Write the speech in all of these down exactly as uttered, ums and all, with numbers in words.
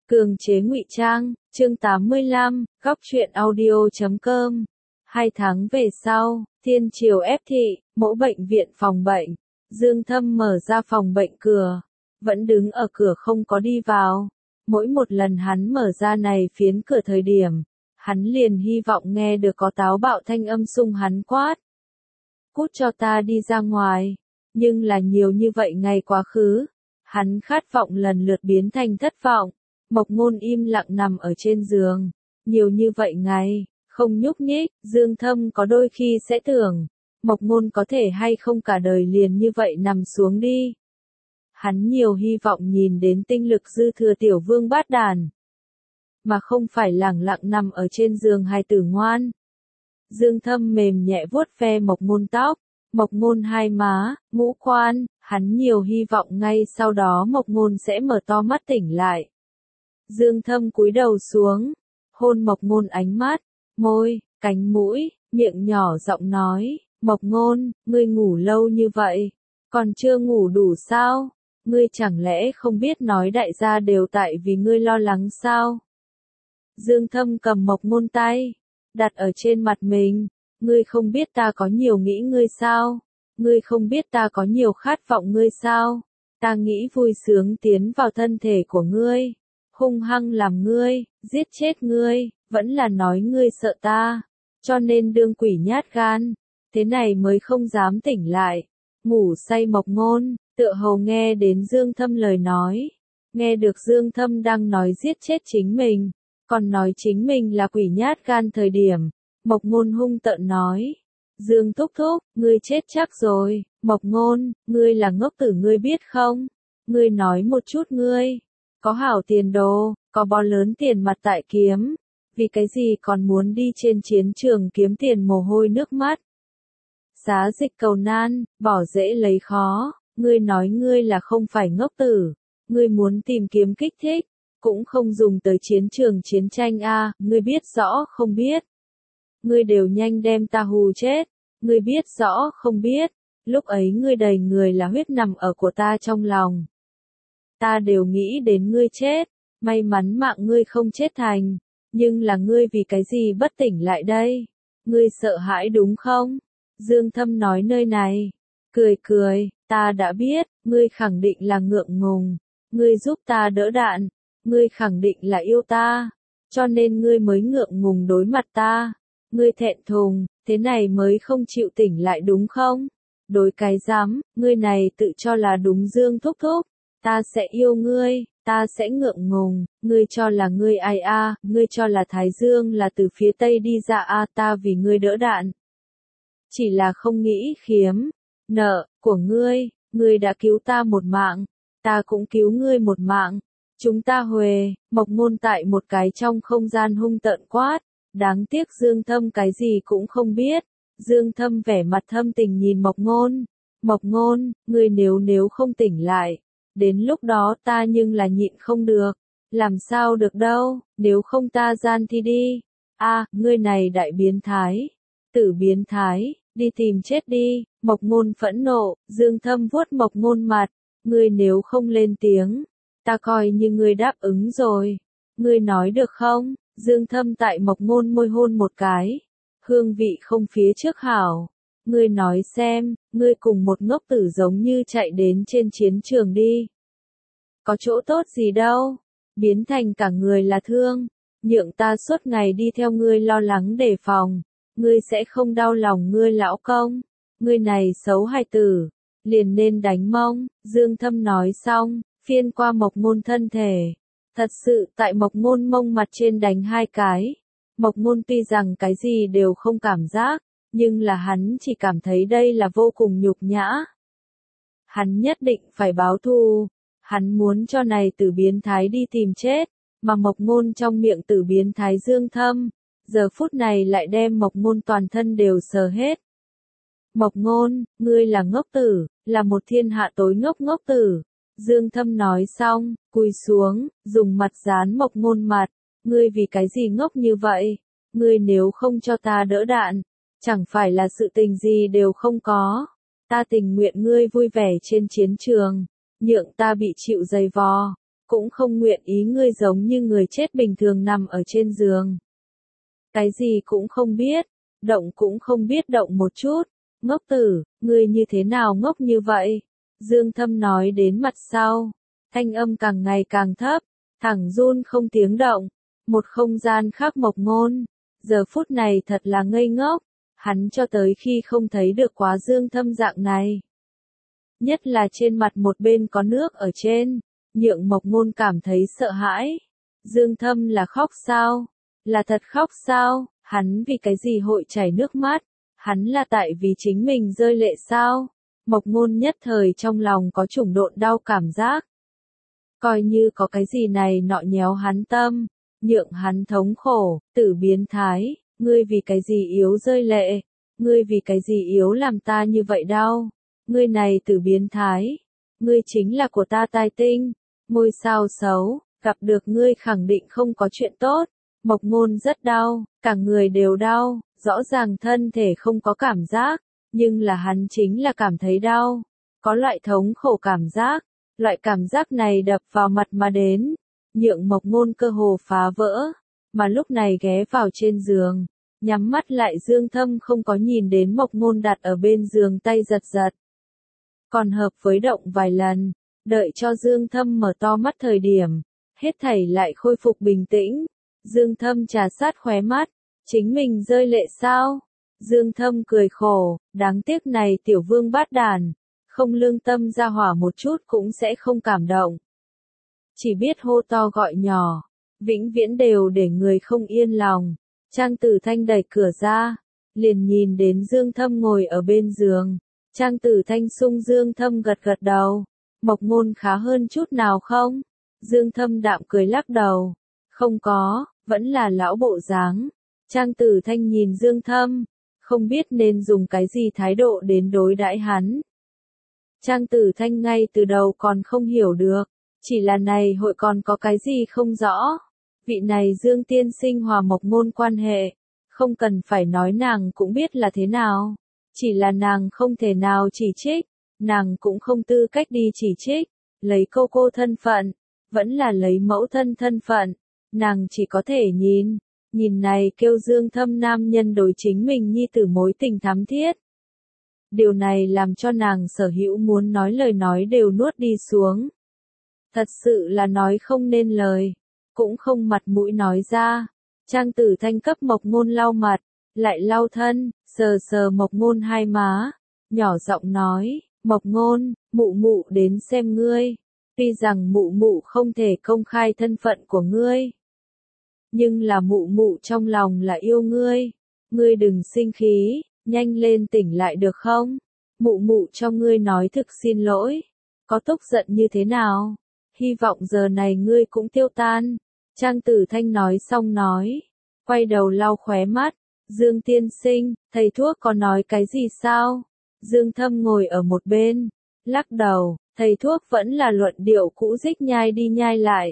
Cường chế ngụy trang, chương tám mươi lăm, góc truyện audio chấm com. Hai tháng về sau, thiên triều ép thị, mỗ bệnh viện phòng bệnh. Dương Thâm mở ra phòng bệnh cửa, vẫn đứng ở cửa không có đi vào. Mỗi một lần hắn mở ra này phiến cửa thời điểm, hắn liền hy vọng nghe được có táo bạo thanh âm xung hắn quát. Cút cho ta đi ra ngoài. Nhưng là nhiều như vậy ngày quá khứ, hắn khát vọng lần lượt biến thành thất vọng. Mộc Ngôn im lặng nằm ở trên giường, nhiều như vậy ngày, không nhúc nhích. Dương Thâm có đôi khi sẽ tưởng, Mộc Ngôn có thể hay không cả đời liền như vậy nằm xuống đi. Hắn nhiều hy vọng nhìn đến tinh lực dư thừa tiểu vương bát đàn, mà không phải lẳng lặng nằm ở trên giường hài tử ngoan. Dương Thâm mềm nhẹ vuốt ve Mộc Ngôn tóc, Mộc Ngôn hai má, ngũ quan, hắn nhiều hy vọng ngay sau đó Mộc Ngôn sẽ mở to mắt tỉnh lại. Dương Thâm cúi đầu xuống, hôn Mộc Ngôn ánh mắt, môi, cánh mũi, miệng nhỏ giọng nói, Mộc Ngôn, ngươi ngủ lâu như vậy, còn chưa ngủ đủ sao? Ngươi chẳng lẽ không biết nói đại gia đều tại vì ngươi lo lắng sao? Dương Thâm cầm Mộc Ngôn tay, đặt ở trên mặt mình, ngươi không biết ta có nhiều nghĩ ngươi sao? Ngươi không biết ta có nhiều khát vọng ngươi sao? Ta nghĩ vui sướng tiến vào thân thể của ngươi, hung hăng làm ngươi, giết chết ngươi, vẫn là nói ngươi sợ ta, cho nên đương quỷ nhát gan, thế này mới không dám tỉnh lại. Ngủ say Mộc Ngôn, tựa hồ nghe đến Dương Thâm lời nói, nghe được Dương Thâm đang nói giết chết chính mình, còn nói chính mình là quỷ nhát gan thời điểm, Mộc Ngôn hung tợn nói, Dương thúc thúc, ngươi chết chắc rồi. Mộc Ngôn, ngươi là ngốc tử ngươi biết không? Ngươi nói một chút ngươi, có hảo tiền đồ, có bó lớn tiền mặt tại kiếm, vì cái gì còn muốn đi trên chiến trường kiếm tiền mồ hôi nước mắt? Giá dịch cầu nan, bỏ dễ lấy khó, ngươi nói ngươi là không phải ngốc tử, ngươi muốn tìm kiếm kích thích, cũng không dùng tới chiến trường chiến tranh a, à, ngươi biết rõ không biết? Ngươi đều nhanh đem ta hù chết, ngươi biết rõ không biết, lúc ấy ngươi đầy người là huyết nằm ở của ta trong lòng. Ta đều nghĩ đến ngươi chết, may mắn mạng ngươi không chết thành, nhưng là ngươi vì cái gì bất tỉnh lại đây? Ngươi sợ hãi đúng không? Dương Thâm nói nơi này, cười cười, ta đã biết, ngươi khẳng định là ngượng ngùng, ngươi giúp ta đỡ đạn, ngươi khẳng định là yêu ta, cho nên ngươi mới ngượng ngùng đối mặt ta, ngươi thẹn thùng, thế này mới không chịu tỉnh lại đúng không? Đối cái dám, ngươi này tự cho là đúng Dương thúc thúc. Ta sẽ yêu ngươi, ta sẽ ngượng ngùng, ngươi cho là ngươi ai a, à, ngươi cho là Thái Dương là từ phía Tây đi ra a, à, ta vì ngươi đỡ đạn. Chỉ là không nghĩ khiếm, nợ, của ngươi, ngươi đã cứu ta một mạng, ta cũng cứu ngươi một mạng. Chúng ta huề, Mộc Ngôn tại một cái trong không gian hung tợn quát, đáng tiếc Dương Thâm cái gì cũng không biết. Dương Thâm vẻ mặt thâm tình nhìn Mộc Ngôn, Mộc Ngôn, ngươi nếu nếu không tỉnh lại, đến lúc đó ta nhưng là nhịn không được, làm sao được đâu, nếu không ta gian thi đi. A, à, ngươi này đại biến thái, tử biến thái, đi tìm chết đi. Mộc Ngôn phẫn nộ, Dương Thâm vuốt Mộc Ngôn mặt, ngươi nếu không lên tiếng, ta coi như ngươi đáp ứng rồi. Ngươi nói được không? Dương Thâm tại Mộc Ngôn môi hôn một cái, hương vị không phía trước hảo. Ngươi nói xem, ngươi cùng một ngốc tử giống như chạy đến trên chiến trường đi. Có chỗ tốt gì đâu, biến thành cả người là thương, nhượng ta suốt ngày đi theo ngươi lo lắng đề phòng, ngươi sẽ không đau lòng ngươi lão công, ngươi này xấu hài tử, liền nên đánh mông. Dương Thâm nói xong, phiên qua Mộc Ngôn thân thể, thật sự tại Mộc Ngôn mông mặt trên đánh hai cái. Mộc Ngôn tuy rằng cái gì đều không cảm giác, nhưng là hắn chỉ cảm thấy đây là vô cùng nhục nhã. Hắn nhất định phải báo thù, hắn muốn cho này tử biến thái đi tìm chết, mà Mộc Ngôn trong miệng tử biến thái Dương Thâm, giờ phút này lại đem Mộc Ngôn toàn thân đều sờ hết. Mộc Ngôn, ngươi là ngốc tử, là một thiên hạ tối ngốc ngốc tử. Dương Thâm nói xong, cúi xuống, dùng mặt dán Mộc Ngôn mặt, ngươi vì cái gì ngốc như vậy? Ngươi nếu không cho ta đỡ đạn, chẳng phải là sự tình gì đều không có. Ta tình nguyện ngươi vui vẻ trên chiến trường, nhượng ta bị chịu dày vò, cũng không nguyện ý ngươi giống như người chết bình thường nằm ở trên giường. Cái gì cũng không biết, động cũng không biết động một chút. Ngốc tử, ngươi như thế nào ngốc như vậy? Dương Thâm nói đến mặt sau, thanh âm càng ngày càng thấp, thẳng run không tiếng động. Một không gian khác Mộc Ngôn, giờ phút này thật là ngây ngốc, hắn cho tới khi không thấy được quá Dương Thâm dạng này. Nhất là trên mặt một bên có nước ở trên, nhượng Mộc Ngôn cảm thấy sợ hãi. Dương Thâm là khóc sao? Là thật khóc sao? Hắn vì cái gì hội chảy nước mắt? Hắn là tại vì chính mình rơi lệ sao? Mộc Ngôn nhất thời trong lòng có chủng độn đau cảm giác. Coi như có cái gì này nọ nhéo hắn tâm, nhượng hắn thống khổ, tử biến thái, ngươi vì cái gì yếu rơi lệ? Ngươi vì cái gì yếu làm ta như vậy đau? Ngươi này tử biến thái, ngươi chính là của ta tai tinh, ngôi sao xấu, gặp được ngươi khẳng định không có chuyện tốt. Mộc Ngôn rất đau, cả người đều đau, rõ ràng thân thể không có cảm giác, nhưng là hắn chính là cảm thấy đau, có loại thống khổ cảm giác, loại cảm giác này đập vào mặt mà đến, nhượng Mộc Ngôn cơ hồ phá vỡ, mà lúc này ghé vào trên giường, nhắm mắt lại Dương Thâm không có nhìn đến Mộc Ngôn đặt ở bên giường tay giật giật. Còn hợp với động vài lần, đợi cho Dương Thâm mở to mắt thời điểm, hết thảy lại khôi phục bình tĩnh. Dương Thâm trà sát khóe mắt, chính mình rơi lệ sao? Dương Thâm cười khổ, đáng tiếc này tiểu vương bát đàn, không lương tâm ra hỏa một chút cũng sẽ không cảm động. Chỉ biết hô to gọi nhỏ, vĩnh viễn đều để người không yên lòng. Trang Tử Thanh đẩy cửa ra, liền nhìn đến Dương Thâm ngồi ở bên giường. Trang Tử Thanh sung Dương Thâm gật gật đầu. Mộc Ngôn khá hơn chút nào không? Dương Thâm đạm cười lắc đầu. Không có, vẫn là lão bộ dáng. Trang Tử Thanh nhìn Dương Thâm, không biết nên dùng cái gì thái độ đến đối đãi hắn. Trang Tử Thanh ngay từ đầu còn không hiểu được, chỉ là này hội còn có cái gì không rõ. Vị này Dương tiên sinh hòa Mộc Ngôn quan hệ, không cần phải nói nàng cũng biết là thế nào. Chỉ là nàng không thể nào chỉ trích, nàng cũng không tư cách đi chỉ trích, lấy cô cô thân phận, vẫn là lấy mẫu thân thân phận, nàng chỉ có thể nhìn, nhìn này kêu Dương Thâm nam nhân đối chính mình nhi tử mối tình thắm thiết. Điều này làm cho nàng sở hữu muốn nói lời nói đều nuốt đi xuống. Thật sự là nói không nên lời, cũng không mặt mũi nói ra. Trang Tử Thanh cấp Mộc Ngôn lau mặt, lại lau thân, sờ sờ Mộc Ngôn hai má, nhỏ giọng nói, Mộc Ngôn, mụ mụ đến xem ngươi. Tuy rằng mụ mụ không thể công khai thân phận của ngươi, nhưng là mụ mụ trong lòng là yêu ngươi. Ngươi đừng sinh khí, nhanh lên tỉnh lại được không? Mụ mụ cho ngươi nói thực xin lỗi. Có tức giận như thế nào? Hy vọng giờ này ngươi cũng tiêu tan. Trang Tử Thanh nói xong nói, quay đầu lau khóe mắt. Dương tiên sinh, thầy thuốc có nói cái gì sao? Dương Thâm ngồi ở một bên, lắc đầu, thầy thuốc vẫn là luận điệu cũ dích nhai đi nhai lại.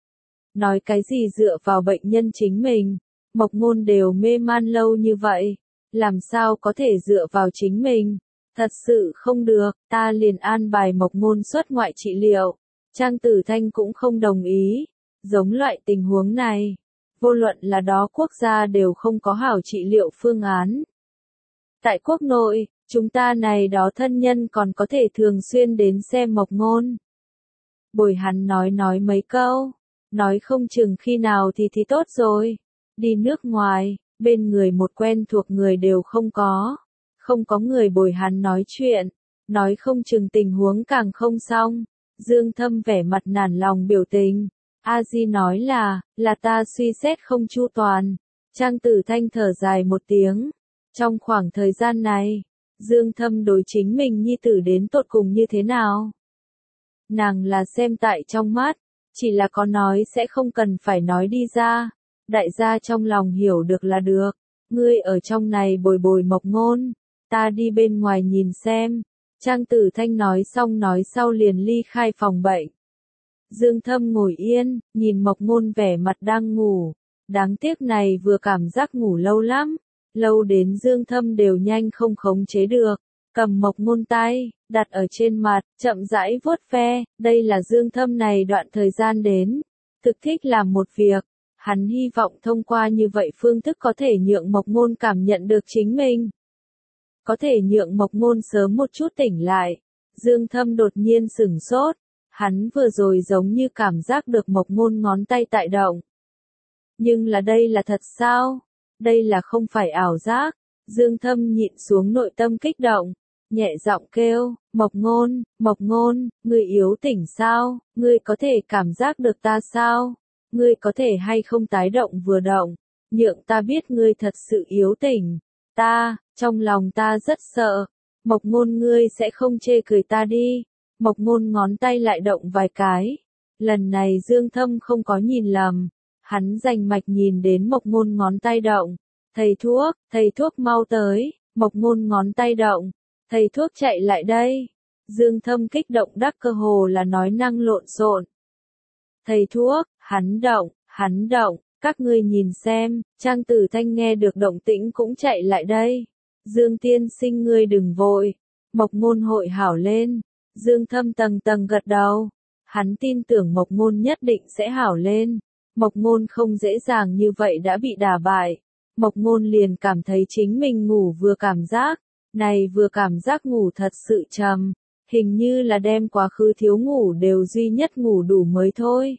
Nói cái gì dựa vào bệnh nhân chính mình, Mộc Ngôn đều mê man lâu như vậy, làm sao có thể dựa vào chính mình? Thật sự không được, ta liền an bài Mộc Ngôn xuất ngoại trị liệu. Trang Tử Thanh cũng không đồng ý, giống loại tình huống này, vô luận là đó quốc gia đều không có hảo trị liệu phương án. Tại quốc nội, chúng ta này đó thân nhân còn có thể thường xuyên đến xem Mộc Ngôn. Bồi hắn nói nói mấy câu, nói không chừng khi nào thì thì tốt rồi. Đi nước ngoài, bên người một quen thuộc người đều không có, không có người bồi hắn nói chuyện, nói không chừng tình huống càng không xong. Dương Thâm vẻ mặt nản lòng biểu tình. A Di nói là, là ta suy xét không chu toàn. Trang Tử Thanh thở dài một tiếng. Trong khoảng thời gian này, Dương Thâm đối chính mình nhi tử đến tột cùng như thế nào? Nàng là xem tại trong mắt, chỉ là có nói sẽ không cần phải nói đi ra. Đại gia trong lòng hiểu được là được. Ngươi ở trong này bồi bồi Mộc Ngôn, ta đi bên ngoài nhìn xem. Trang Tử Thanh nói xong nói sau liền ly khai phòng bệnh. Dương Thâm ngồi yên, nhìn Mộc Ngôn vẻ mặt đang ngủ. Đáng tiếc này vừa cảm giác ngủ lâu lắm, lâu đến Dương Thâm đều nhanh không khống chế được. cầm Mộc Ngôn tay, đặt ở trên mặt, chậm rãi vuốt ve, đây là Dương Thâm này đoạn thời gian đến, thực thích làm một việc, hắn hy vọng thông qua như vậy phương thức có thể nhượng Mộc Ngôn cảm nhận được chính mình. Có thể nhượng Mộc Ngôn sớm một chút tỉnh lại. Dương Thâm đột nhiên sửng sốt, hắn vừa rồi giống như cảm giác được Mộc Ngôn ngón tay tại động. Nhưng là đây là thật sao? Đây là không phải ảo giác. Dương Thâm nhịn xuống nội tâm kích động, nhẹ giọng kêu, Mộc Ngôn, Mộc Ngôn, ngươi yếu tỉnh sao? Ngươi có thể cảm giác được ta sao? Ngươi có thể hay không tái động vừa động, nhượng ta biết ngươi thật sự yếu tỉnh. Ta, trong lòng ta rất sợ. Mộc Ngôn ngươi sẽ không chê cười ta đi. Mộc Ngôn ngón tay lại động vài cái. Lần này Dương Thâm không có nhìn lầm. Hắn rành mạch nhìn đến Mộc Ngôn ngón tay động. Thầy thuốc, thầy thuốc mau tới. Mộc Ngôn ngón tay động. Thầy thuốc chạy lại đây. Dương Thâm kích động đắc cơ hồ là nói năng lộn xộn. Thầy thuốc, hắn động, hắn động. Các ngươi nhìn xem, Trang Tử Thanh nghe được động tĩnh cũng chạy lại đây. Dương tiên sinh ngươi đừng vội. Mộc Ngôn hội hảo lên. Dương Thâm tầng tầng gật đầu. Hắn tin tưởng Mộc Ngôn nhất định sẽ hảo lên. Mộc Ngôn không dễ dàng như vậy đã bị đả bại. Mộc Ngôn liền cảm thấy chính mình ngủ vừa cảm giác. Này vừa cảm giác ngủ thật sự trầm. Hình như là đem quá khứ thiếu ngủ đều duy nhất ngủ đủ mới thôi.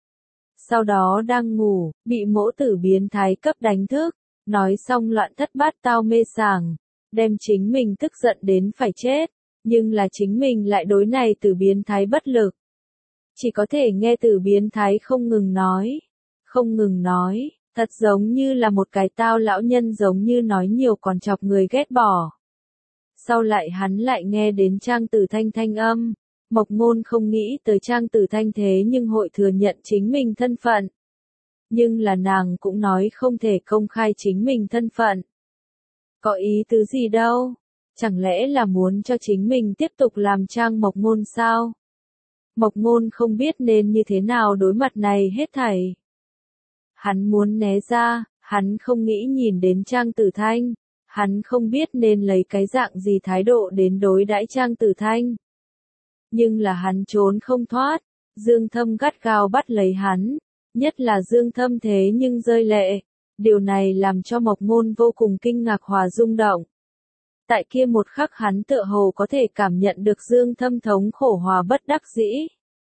Sau đó đang ngủ, bị mỗ tử biến thái cấp đánh thức, nói xong loạn thất bát tao mê sảng, đem chính mình tức giận đến phải chết, nhưng là chính mình lại đối này tử biến thái bất lực. Chỉ có thể nghe tử biến thái không ngừng nói, không ngừng nói, thật giống như là một cái tao lão nhân giống như nói nhiều còn chọc người ghét bỏ. Sau lại hắn lại nghe đến Trang Tử Thanh thanh âm. Mộc Ngôn không nghĩ tới Trang Tử Thanh thế nhưng hội thừa nhận chính mình thân phận. Nhưng là nàng cũng nói không thể công khai chính mình thân phận. Có ý tứ gì đâu? Chẳng lẽ là muốn cho chính mình tiếp tục làm Trang Mộc Ngôn sao? Mộc Ngôn không biết nên như thế nào đối mặt này hết thảy. Hắn muốn né ra, hắn không nghĩ nhìn đến Trang Tử Thanh, hắn không biết nên lấy cái dạng gì thái độ đến đối đãi Trang Tử Thanh. Nhưng là hắn trốn không thoát, Dương Thâm gắt gao bắt lấy hắn, nhất là Dương Thâm thế nhưng rơi lệ, điều này làm cho Mộc Ngôn vô cùng kinh ngạc hòa rung động. Tại kia một khắc hắn tựa hồ có thể cảm nhận được Dương Thâm thống khổ hòa bất đắc dĩ.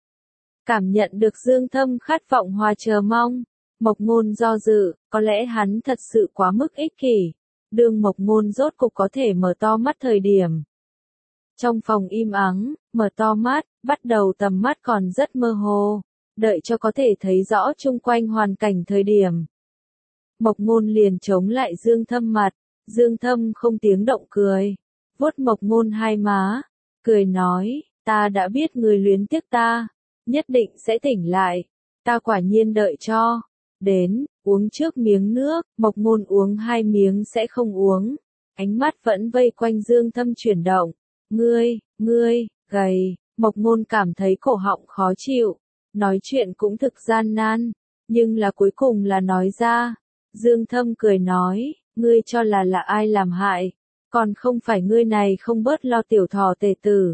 Cảm nhận được Dương Thâm khát vọng hòa chờ mong, Mộc Ngôn do dự, có lẽ hắn thật sự quá mức ích kỷ, đương Mộc Ngôn rốt cục có thể mở to mắt thời điểm. Trong phòng im ắng, mở to mắt, bắt đầu tầm mắt còn rất mơ hồ, đợi cho có thể thấy rõ chung quanh hoàn cảnh thời điểm. Mộc Ngôn liền chống lại Dương Thâm mặt, Dương Thâm không tiếng động cười, vuốt Mộc Ngôn hai má, cười nói, ta đã biết người luyến tiếc ta, nhất định sẽ tỉnh lại, ta quả nhiên đợi cho, đến, uống trước miếng nước, Mộc Ngôn uống hai miếng sẽ không uống, ánh mắt vẫn vây quanh Dương Thâm chuyển động. Ngươi, ngươi, gầy, Mộc Ngôn cảm thấy cổ họng khó chịu, nói chuyện cũng thực gian nan, nhưng là cuối cùng là nói ra. Dương Thâm cười nói, ngươi cho là là ai làm hại, còn không phải ngươi này không bớt lo tiểu thỏ tề tử.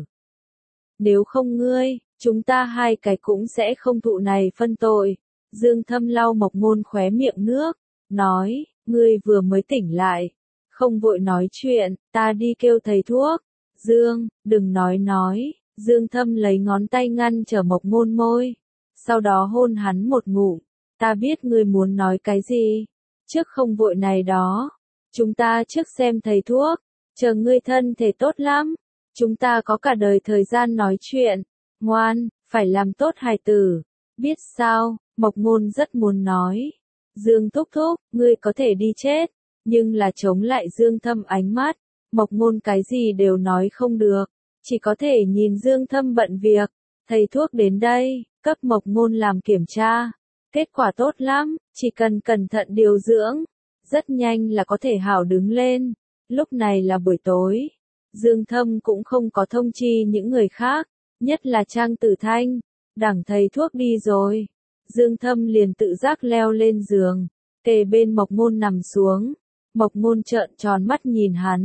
Nếu không ngươi, chúng ta hai cái cũng sẽ không thụ này phân tội. Dương Thâm lau Mộc Ngôn khóe miệng nước, nói, ngươi vừa mới tỉnh lại, không vội nói chuyện, ta đi kêu thầy thuốc. Dương, đừng nói nói, Dương Thâm lấy ngón tay ngăn trở Mộc Ngôn môi, sau đó hôn hắn một ngụm, ta biết ngươi muốn nói cái gì, trước không vội này đó, chúng ta trước xem thầy thuốc, chờ ngươi thân thể tốt lắm, chúng ta có cả đời thời gian nói chuyện, ngoan, phải làm tốt hài tử, biết sao, Mộc Ngôn rất muốn nói, Dương thúc thúc, ngươi có thể đi chết, nhưng là chống lại Dương Thâm ánh mắt. Mộc Ngôn cái gì đều nói không được, chỉ có thể nhìn Dương Thâm bận việc, thầy thuốc đến đây, cấp Mộc Ngôn làm kiểm tra, kết quả tốt lắm, chỉ cần cẩn thận điều dưỡng, rất nhanh là có thể hảo đứng lên. Lúc này là buổi tối, Dương Thâm cũng không có thông chi những người khác, nhất là Trang Tử Thanh, đảng thầy thuốc đi rồi, Dương Thâm liền tự giác leo lên giường, kề bên Mộc Ngôn nằm xuống, Mộc Ngôn trợn tròn mắt nhìn hắn.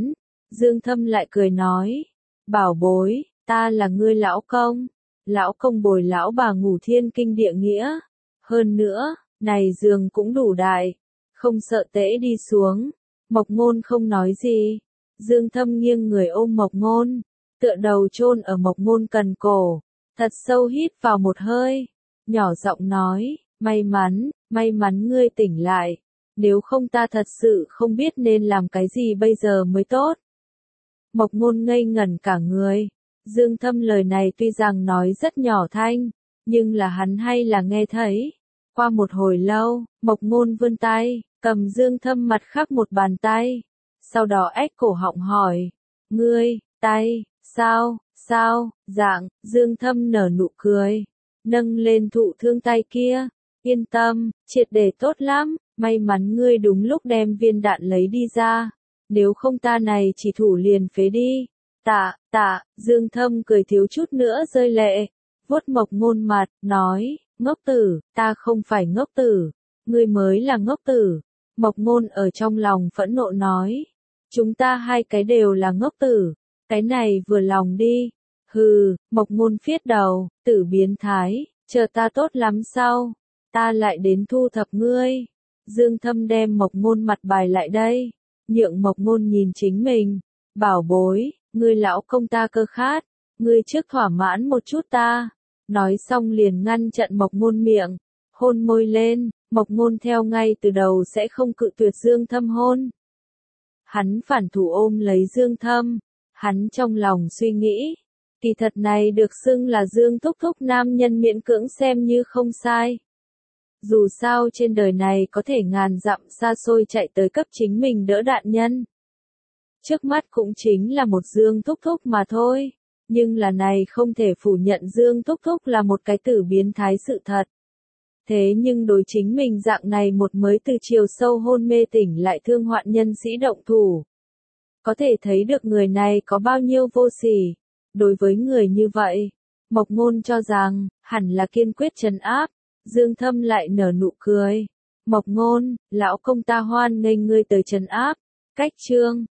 Dương Thâm lại cười nói, bảo bối, ta là ngươi lão công, lão công bồi lão bà ngủ thiên kinh địa nghĩa. Hơn nữa, này giường cũng đủ đại, không sợ tễ đi xuống. Mộc Ngôn không nói gì. Dương Thâm nghiêng người ôm Mộc Ngôn, tựa đầu chôn ở Mộc Ngôn cần cổ, thật sâu hít vào một hơi, nhỏ giọng nói, may mắn, may mắn ngươi tỉnh lại, nếu không ta thật sự không biết nên làm cái gì bây giờ mới tốt. Mộc Ngôn ngây ngẩn cả người. Dương Thâm lời này tuy rằng nói rất nhỏ thanh, nhưng là hắn hay là nghe thấy. Qua một hồi lâu, Mộc Ngôn vươn tay, cầm Dương Thâm mặt khác một bàn tay, sau đó ép cổ họng hỏi, ngươi, tay, sao, sao, dạng, Dương Thâm nở nụ cười, nâng lên thụ thương tay kia, yên tâm, triệt để tốt lắm, may mắn ngươi đúng lúc đem viên đạn lấy đi ra, nếu không ta này chỉ thủ liền phế đi. Tạ, tạ, Dương Thâm cười thiếu chút nữa rơi lệ, vuốt Mộc Ngôn mặt, nói, ngốc tử, ta không phải ngốc tử, ngươi mới là ngốc tử. Mộc Ngôn ở trong lòng phẫn nộ nói, chúng ta hai cái đều là ngốc tử, cái này vừa lòng đi. Hừ, Mộc Ngôn phiết đầu, tử biến thái, chờ ta tốt lắm sau, ta lại đến thu thập ngươi. Dương Thâm đem Mộc Ngôn mặt bài lại đây, nhượng Mộc Ngôn nhìn chính mình, bảo bối, ngươi lão công ta cơ khát, ngươi trước thỏa mãn một chút ta. Nói xong liền ngăn chặn Mộc Ngôn miệng, hôn môi lên, Mộc Ngôn theo ngay từ đầu sẽ không cự tuyệt Dương Thâm hôn. Hắn phản thủ ôm lấy Dương Thâm, hắn trong lòng suy nghĩ, kỳ thật này được xưng là Dương thúc thúc nam nhân miễn cưỡng xem như không sai. Dù sao trên đời này có thể ngàn dặm xa xôi chạy tới cấp chính mình đỡ đạn nhân. Trước mắt cũng chính là một Dương thúc thúc mà thôi, nhưng là này không thể phủ nhận Dương thúc thúc là một cái tử biến thái sự thật. Thế nhưng đối chính mình dạng này một mới từ chiều sâu hôn mê tỉnh lại thương hoạn nhân sĩ động thủ. Có thể thấy được người này có bao nhiêu vô sỉ. Đối với người như vậy, Mộc Ngôn cho rằng, hẳn là kiên quyết trấn áp. Dương Thâm lại nở nụ cười. Mộc Ngôn, lão công ta hoan nghênh ngươi tới trấn áp. Cách chương